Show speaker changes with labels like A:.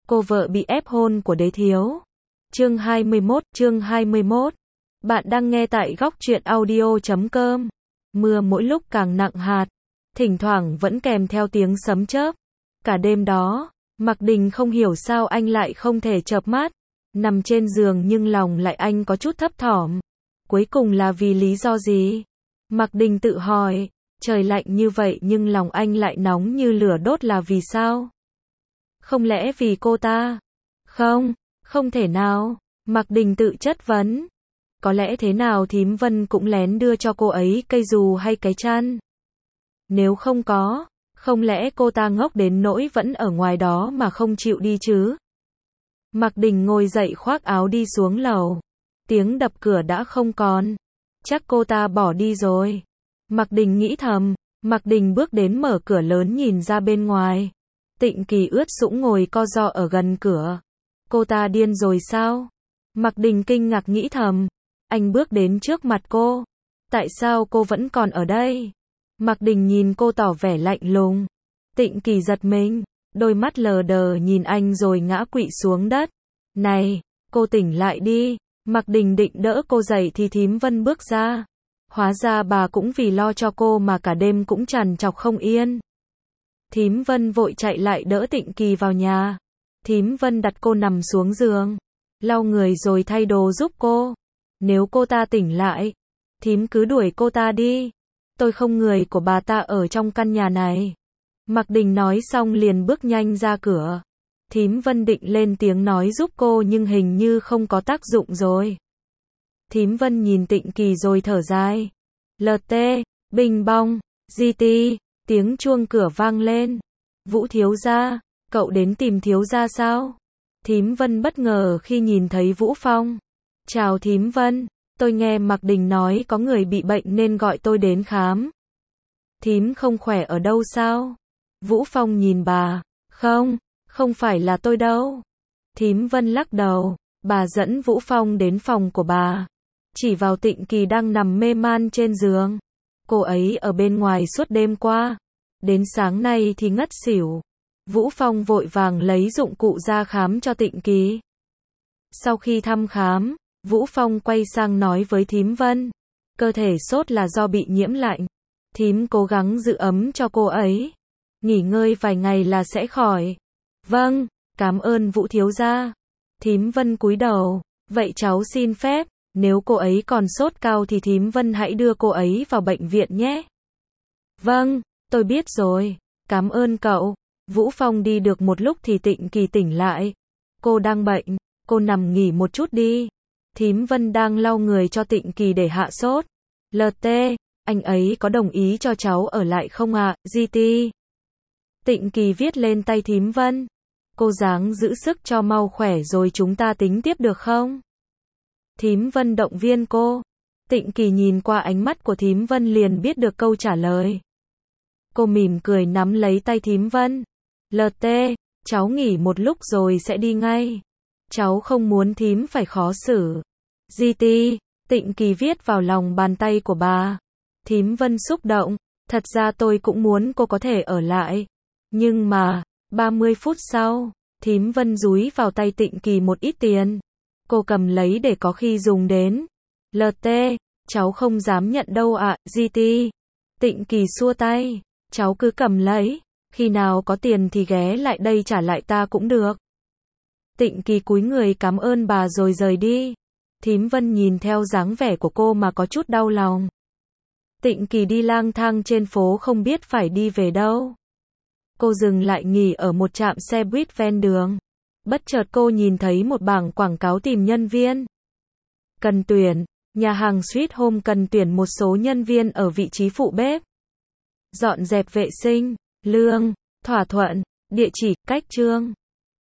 A: cô vợ bị ép hôn của đế thiếu. Chương 21. Bạn đang nghe tại góc truyện audio.com. Mưa mỗi lúc càng nặng hạt, thỉnh thoảng vẫn kèm theo tiếng sấm chớp. Cả đêm đó, Mạc Đình không hiểu sao anh lại không thể chợp mắt. Nằm trên giường nhưng lòng lại anh có chút thấp thỏm. Cuối cùng là vì lý do gì? Mạc Đình tự hỏi, trời lạnh như vậy nhưng lòng anh lại nóng như lửa đốt là vì sao? Không lẽ vì cô ta? Không thể nào. Mạc Đình tự chất vấn. Có lẽ thế nào Thím Vân cũng lén đưa cho cô ấy cây dù hay cái chăn. Nếu không có, không lẽ cô ta ngốc đến nỗi vẫn ở ngoài đó mà không chịu đi chứ? Mạc Đình ngồi dậy khoác áo đi xuống lầu. Tiếng đập cửa đã không còn. Chắc cô ta bỏ đi rồi. Mạc Đình nghĩ thầm. Mạc Đình bước đến mở cửa lớn nhìn ra bên ngoài. Tịnh Kỳ ướt sũng ngồi co ro ở gần cửa. Cô ta điên rồi sao? Mạc Đình kinh ngạc nghĩ thầm. Anh bước đến trước mặt cô. Tại sao cô vẫn còn ở đây? Mạc Đình nhìn cô tỏ vẻ lạnh lùng. Tịnh Kỳ giật mình, đôi mắt lờ đờ nhìn anh rồi ngã quỵ xuống đất. Này, cô tỉnh lại đi. Mạc Đình định đỡ cô dậy thì Thím Vân bước ra. Hóa ra bà cũng vì lo cho cô mà cả đêm cũng trằn trọc không yên. Thím Vân vội chạy lại đỡ Tịnh Kỳ vào nhà. Thím Vân đặt cô nằm xuống giường, lau người rồi thay đồ giúp cô. Nếu cô ta tỉnh lại, thím cứ đuổi cô ta đi. Tôi không người của bà ta ở trong căn nhà này. Mạc Đình nói xong liền bước nhanh ra cửa. Thím Vân định lên tiếng nói giúp cô nhưng hình như không có tác dụng rồi. Thím Vân nhìn Tịnh Kỳ rồi thở dài. LT, bình bong, GT, tiếng chuông cửa vang lên. Vũ thiếu gia, cậu đến tìm thiếu gia sao? Thím Vân bất ngờ khi nhìn thấy Vũ Phong. Chào Thím Vân, tôi nghe Mạc Đình nói có người bị bệnh nên gọi tôi đến khám. Thím không khỏe ở đâu sao? Vũ Phong nhìn bà. Không phải là tôi đâu. Thím Vân lắc đầu. Bà dẫn Vũ Phong đến phòng của bà. Chỉ vào Tịnh Kỳ đang nằm mê man trên giường. Cô ấy ở bên ngoài suốt đêm qua. Đến sáng nay thì ngất xỉu. Vũ Phong vội vàng lấy dụng cụ ra khám cho Tịnh Kỳ. Sau khi thăm khám, Vũ Phong quay sang nói với Thím Vân. Cơ thể sốt là do bị nhiễm lạnh. Thím cố gắng giữ ấm cho cô ấy. Nghỉ ngơi vài ngày là sẽ khỏi. Vâng, cảm ơn Vũ thiếu gia. Thím Vân cúi đầu. Vậy cháu xin phép, nếu cô ấy còn sốt cao thì Thím Vân hãy đưa cô ấy vào bệnh viện nhé. Vâng, tôi biết rồi. Cảm ơn cậu. Vũ Phong đi được một lúc thì Tịnh Kỳ tỉnh lại. Cô đang bệnh, cô nằm nghỉ một chút đi. Thím Vân đang lau người cho Tịnh Kỳ để hạ sốt. LT, anh ấy có đồng ý cho cháu ở lại không ạ? GT. Tịnh Kỳ viết lên tay Thím Vân. Cô ráng giữ sức cho mau khỏe rồi chúng ta tính tiếp được không? Thím Vân động viên cô. Tịnh Kỳ nhìn qua ánh mắt của Thím Vân liền biết được câu trả lời. Cô mỉm cười nắm lấy tay Thím Vân. LT, cháu nghỉ một lúc rồi sẽ đi ngay. Cháu không muốn thím phải khó xử. GT, Tịnh Kỳ viết vào lòng bàn tay của bà. Thím Vân xúc động. Thật ra tôi cũng muốn cô có thể ở lại. Nhưng mà, 30 phút sau, Thím Vân dúi vào tay Tịnh Kỳ một ít tiền. Cô cầm lấy để có khi dùng đến. LT, cháu không dám nhận đâu ạ. GT. Tịnh Kỳ xua tay. Cháu cứ cầm lấy. Khi nào có tiền thì ghé lại đây trả lại ta cũng được. Tịnh Kỳ cúi người cảm ơn bà rồi rời đi. Thím Vân nhìn theo dáng vẻ của cô mà có chút đau lòng. Tịnh Kỳ đi lang thang trên phố không biết phải đi về đâu. Cô dừng lại nghỉ ở một trạm xe buýt ven đường. Bất chợt cô nhìn thấy một bảng quảng cáo tìm nhân viên. Cần tuyển, nhà hàng Sweet Home cần tuyển một số nhân viên ở vị trí phụ bếp. Dọn dẹp vệ sinh, lương, thỏa thuận, địa chỉ, cách chương.